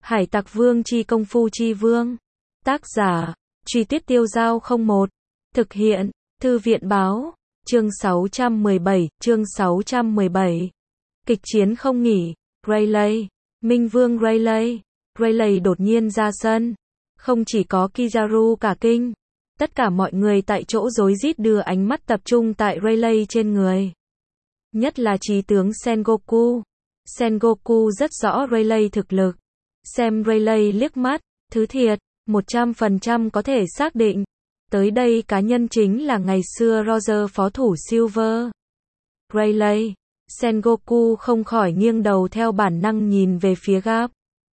Hải Tặc Vương chi công phu chi vương. Tác giả, Truy Tuyết Tiêu Dao 01. Thực hiện, Thư viện Báo. Chương 617. Kịch chiến không nghỉ. Rayleigh. Minh Vương Rayleigh. Rayleigh đột nhiên ra sân. Không chỉ có Kizaru cả kinh. Tất cả mọi người tại chỗ rối rít đưa ánh mắt tập trung tại Rayleigh trên người. Nhất là trí tướng Sengoku. Sengoku rất rõ Rayleigh thực lực. Xem Rayleigh liếc mắt, thứ thiệt, 100% có thể xác định. Tới đây cá nhân chính là ngày xưa Roger phó thủ Silver. Rayleigh. Sengoku không khỏi nghiêng đầu theo bản năng nhìn về phía Garp.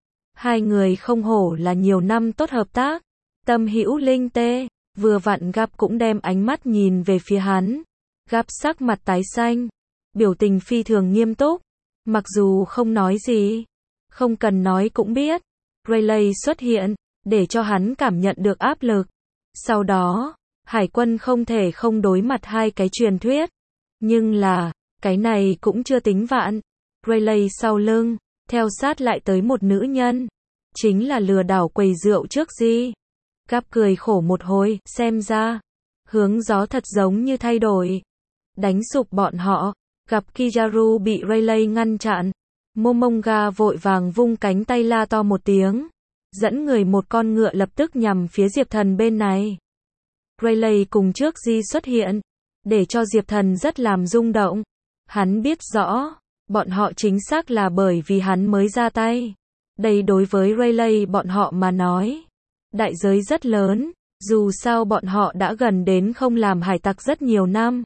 Hai người không hổ là nhiều năm tốt hợp tác. Tâm hữu linh tê. Vừa vặn Garp cũng đem ánh mắt nhìn về phía hắn. Garp sắc mặt tái xanh. Biểu tình phi thường nghiêm túc. Mặc dù không nói gì. Không cần nói cũng biết. Rayleigh xuất hiện, để cho hắn cảm nhận được áp lực. Sau đó, Hải quân không thể không đối mặt hai cái truyền thuyết. Nhưng là, cái này cũng chưa tính vạn. Rayleigh sau lưng, theo sát lại tới một nữ nhân. Chính là lừa đảo quầy rượu trước Di. Garp cười khổ một hồi, xem ra. Hướng gió thật giống như thay đổi. Đánh sụp bọn họ. Gặp Kizaru bị Rayleigh ngăn chặn. Momonga vội vàng vung cánh tay la to một tiếng. Dẫn người một con ngựa lập tức nhằm phía Diệp Thần bên này. Rayleigh cùng trước Di xuất hiện. Để cho Diệp Thần rất làm rung động. Hắn biết rõ. Bọn họ chính xác là bởi vì hắn mới ra tay. Đây đối với Rayleigh bọn họ mà nói. Đại giới rất lớn. Dù sao bọn họ đã gần đến không làm hải tặc rất nhiều năm.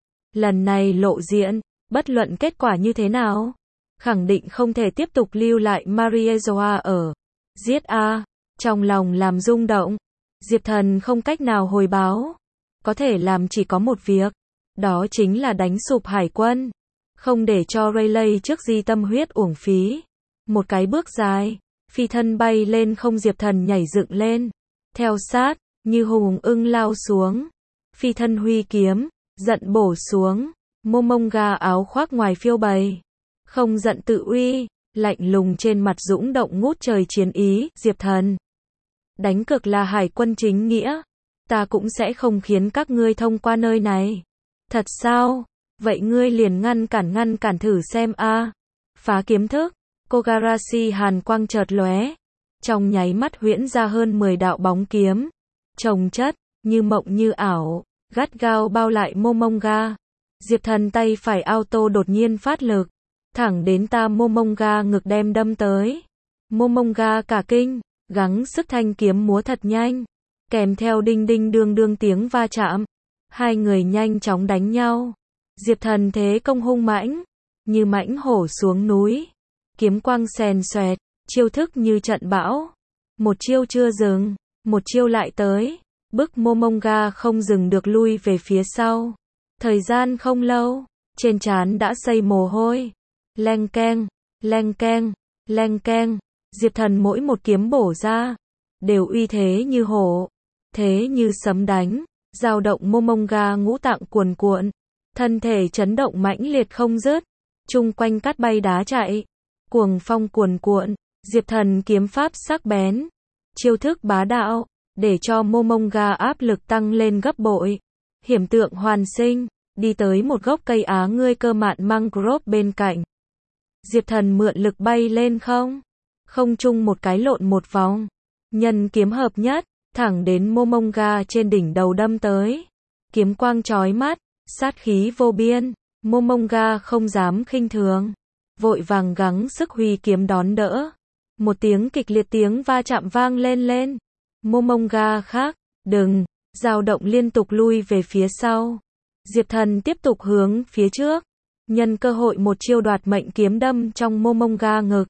Lần này lộ diện. Bất luận kết quả như thế nào. Khẳng định không thể tiếp tục lưu lại Mariejoa ở. Giết a. Trong lòng làm rung động. Diệp Thần không cách nào hồi báo. Có thể làm chỉ có một việc. Đó chính là đánh sụp hải quân. Không để cho Rayleigh trước Di tâm huyết uổng phí. Một cái bước dài. Phi thân bay lên không, Diệp Thần nhảy dựng lên. Theo sát, như hùng ưng lao xuống. Phi thân huy kiếm. Giận bổ xuống. Momonga áo khoác ngoài phiêu bày. Không giận tự uy, lạnh lùng trên mặt dũng động ngút trời chiến ý. Diệp Thần. Đánh cực là hải quân chính nghĩa. Ta cũng sẽ không khiến các ngươi thông qua nơi này. Thật sao? Vậy ngươi liền ngăn cản thử xem a. Phá kiếm thức. Kogarashi hàn quang chợt lóe. Trong nháy mắt huyễn ra hơn 10 đạo bóng kiếm. Chồng chất, như mộng như ảo, gắt gao bao lại Momonga. Diệp Thần tay phải auto đột nhiên phát lực. Thẳng đến Momonga ngực đem đâm tới. Momonga cả kinh, gắng sức thanh kiếm múa thật nhanh. Kèm theo đinh đinh đương đương tiếng va chạm. Hai người nhanh chóng đánh nhau. Diệp Thần thế công hung mãnh. Như mãnh hổ xuống núi. Kiếm quang xèn xoẹt, chiêu thức như trận bão. Một chiêu chưa dừng, một chiêu lại tới. Bức Momonga không dừng được lui về phía sau. Thời gian không lâu, trên trán đã xây mồ hôi. Leng keng, leng keng, leng keng. Diệp Thần mỗi một kiếm bổ ra, đều uy thế như hổ, thế như sấm đánh, dao động Momonga ngũ tạng cuồn cuộn, thân thể chấn động mãnh liệt không dứt, chung quanh cát bay đá chạy, cuồng phong cuồn cuộn. Diệp Thần kiếm pháp sắc bén, chiêu thức bá đạo, để cho Momonga áp lực tăng lên gấp bội. Hiểm tượng hoàn sinh, đi tới một gốc cây á ngươi cơ mạn mangrove bên cạnh. Diệp Thần mượn lực bay lên không trung một cái lộn một vòng. Nhân kiếm hợp nhất, thẳng đến Momonga trên đỉnh đầu đâm tới. Kiếm quang chói mắt, sát khí vô biên. Momonga không dám khinh thường. Vội vàng gắng sức huy kiếm đón đỡ. Một tiếng kịch liệt tiếng va chạm vang lên. Momonga khác, đừng, dao động liên tục lui về phía sau. Diệp Thần tiếp tục hướng phía trước. Nhân cơ hội một chiêu đoạt mệnh kiếm đâm trong Momonga ngực.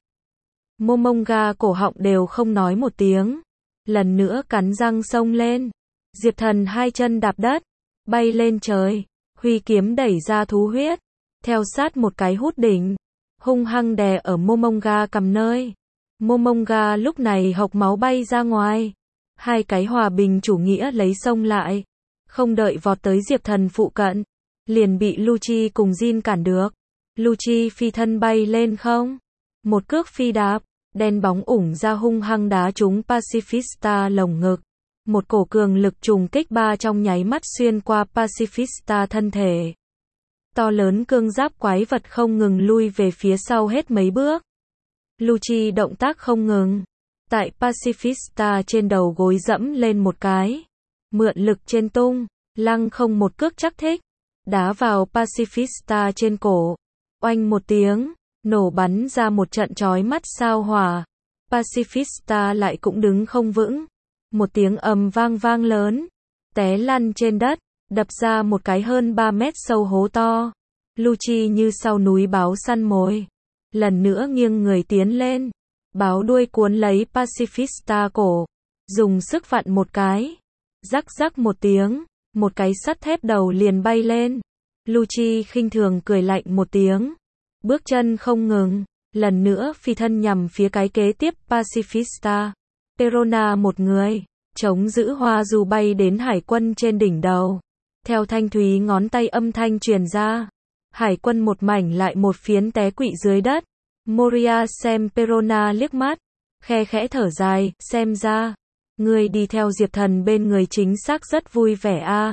Momonga cổ họng đều không nói một tiếng. Lần nữa cắn răng xông lên. Diệp Thần hai chân đạp đất. Bay lên trời. Huy kiếm đẩy ra thú huyết. Theo sát một cái hút đỉnh. Hung hăng đè ở Momonga cầm nơi. Momonga lúc này hộc máu bay ra ngoài. Hai cái hòa bình chủ nghĩa lấy xông lại. Không đợi vọt tới Diệp Thần phụ cận. Liền bị Lucci cùng Jin cản được. Lucci phi thân bay lên không. Một cước phi đạp. Đen bóng ủng ra hung hăng đá trúng Pacifista lồng ngực. Một cổ cường lực trùng kích trong nháy mắt xuyên qua Pacifista thân thể. To lớn cương giáp quái vật không ngừng lui về phía sau hết mấy bước. Lucci động tác không ngừng. Tại Pacifista trên đầu gối dẫm lên một cái. Mượn lực trên tung, lăng không một cước chắc thích. Đá vào Pacifista trên cổ. Oanh một tiếng, nổ bắn ra một trận chói mắt sao hỏa. Pacifista lại cũng đứng không vững. Một tiếng ầm vang lớn. Té lăn trên đất, đập ra một cái hơn 3 mét sâu hố to. Lucci như sau núi báo săn mồi. Lần nữa nghiêng người tiến lên. Báo đuôi cuốn lấy Pacifista cổ. Dùng sức vặn một cái. Rắc một tiếng. Một cái sắt thép đầu liền bay lên. Lucci khinh thường cười lạnh một tiếng. Bước chân không ngừng. Lần nữa phi thân nhằm phía cái kế tiếp Pacifista. Perona một người. Chống giữ hoa dù bay đến hải quân trên đỉnh đầu. Theo thanh thúy ngón tay âm thanh truyền ra. Hải quân một mảnh lại một phiến té quỵ dưới đất. Moria xem Perona liếc mắt. Khe khẽ thở dài, xem ra. Ngươi đi theo Diệp Thần bên người chính xác rất vui vẻ a.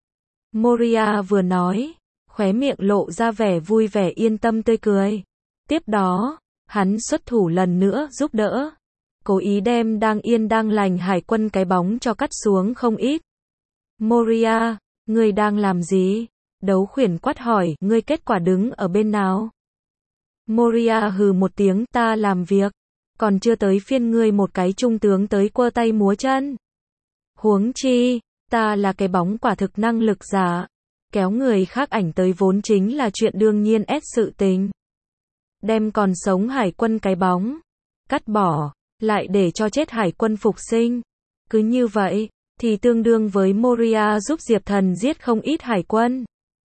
Moria vừa nói. Khóe miệng lộ ra vẻ vui vẻ yên tâm tươi cười. Tiếp đó, hắn xuất thủ lần nữa giúp đỡ. Cố ý đem đang yên đang lành hải quân cái bóng cho cắt xuống không ít. Moria, ngươi đang làm gì? Đấu khuyển quát hỏi, ngươi kết quả đứng ở bên nào? Moria hừ một tiếng, ta làm việc. Còn chưa tới phiên ngươi một cái trung tướng tới quơ tay múa chân. Huống chi, ta là cái bóng quả thực năng lực giả. Kéo người khác ảnh tới vốn chính là chuyện đương nhiên sự tình. Đem còn sống hải quân cái bóng. Cắt bỏ. Lại để cho chết hải quân phục sinh. Cứ như vậy, thì tương đương với Moria giúp Diệp Thần giết không ít hải quân.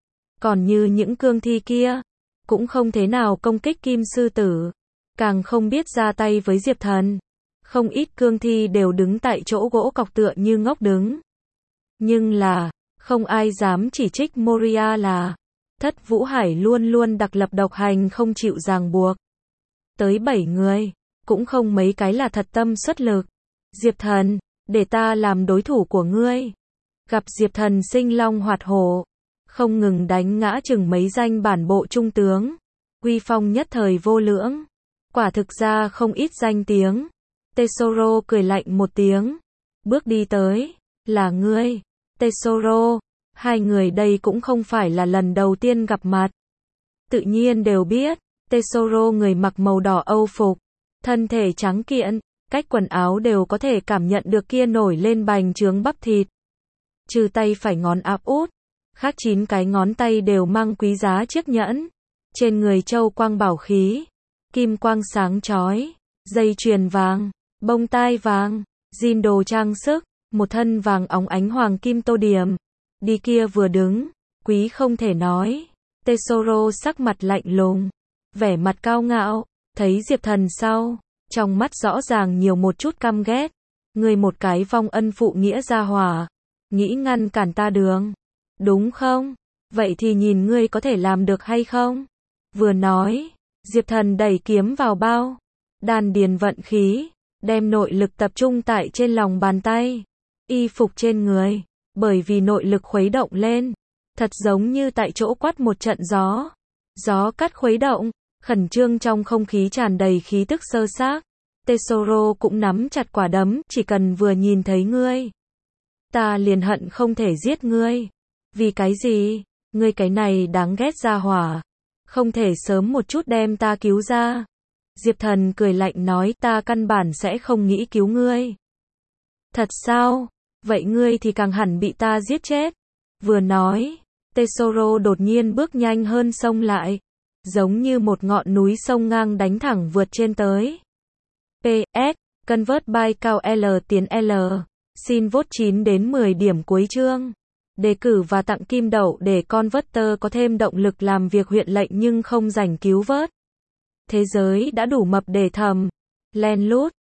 Còn như những cương thi kia, cũng không thế nào công kích Kim Sư Tử. Càng không biết ra tay với Diệp Thần. Không ít cương thi đều đứng tại chỗ gỗ cọc tựa như ngốc đứng. Nhưng là, không ai dám chỉ trích Moria là Thất Vũ Hải luôn luôn đặc lập độc hành không chịu ràng buộc. Tới 7 người. Cũng không mấy cái là thật tâm xuất lực. Diệp Thần, để ta làm đối thủ của ngươi. Gặp Diệp Thần sinh long hoạt hổ. Không ngừng đánh ngã chừng mấy danh bản bộ trung tướng. Uy phong nhất thời vô lưỡng. Quả thực ra không ít danh tiếng. Tesoro cười lạnh một tiếng. Bước đi tới. Là ngươi. Tesoro. Hai người đây cũng không phải là lần đầu tiên gặp mặt. Tự nhiên đều biết. Tesoro người mặc màu đỏ Âu phục. Thân thể trắng kiện, cách quần áo đều có thể cảm nhận được kia nổi lên bành trướng bắp thịt. Trừ tay phải ngón áp út, khác 9 cái ngón tay đều mang quý giá chiếc nhẫn. Trên người châu quang bảo khí, kim quang sáng chói, dây chuyền vàng, bông tai vàng, jean đồ trang sức, một thân vàng óng ánh hoàng kim tô điểm. Đi kia vừa đứng, quý không thể nói. Tesoro sắc mặt lạnh lùng, vẻ mặt cao ngạo. Thấy Diệp Thần sau, trong mắt rõ ràng nhiều một chút căm ghét. Ngươi một cái vong ân phụ nghĩa gia hỏa, nghĩ ngăn cản ta đường, đúng không? Vậy thì nhìn ngươi có thể làm được hay không? Vừa nói, Diệp Thần đẩy kiếm vào bao, đan điền vận khí, đem nội lực tập trung tại trên lòng bàn tay, y phục trên người, bởi vì nội lực khuấy động lên, thật giống như tại chỗ quát một trận gió. Gió cắt khuấy động. Khẩn trương trong không khí tràn đầy khí tức sơ xác. Tesoro cũng nắm chặt quả đấm, chỉ cần vừa nhìn thấy ngươi. Ta liền hận không thể giết ngươi. Vì cái gì? Ngươi cái này đáng ghét ra hỏa. Không thể sớm một chút đem ta cứu ra. Diệp Thần cười lạnh nói ta căn bản sẽ không nghĩ cứu ngươi. Thật sao? Vậy ngươi thì càng hẳn bị ta giết chết. Vừa nói, Tesoro đột nhiên bước nhanh hơn xông lại. Giống như một ngọn núi sông ngang đánh thẳng vượt trên tới. PS, Convert by cao L tiến L. Xin vote 9 đến 10 điểm cuối chương. Đề cử và tặng kim đậu để Converter có thêm động lực làm việc huyện lệnh nhưng không rảnh cứu vớt. Thế giới đã đủ mập để thầm. Len lút.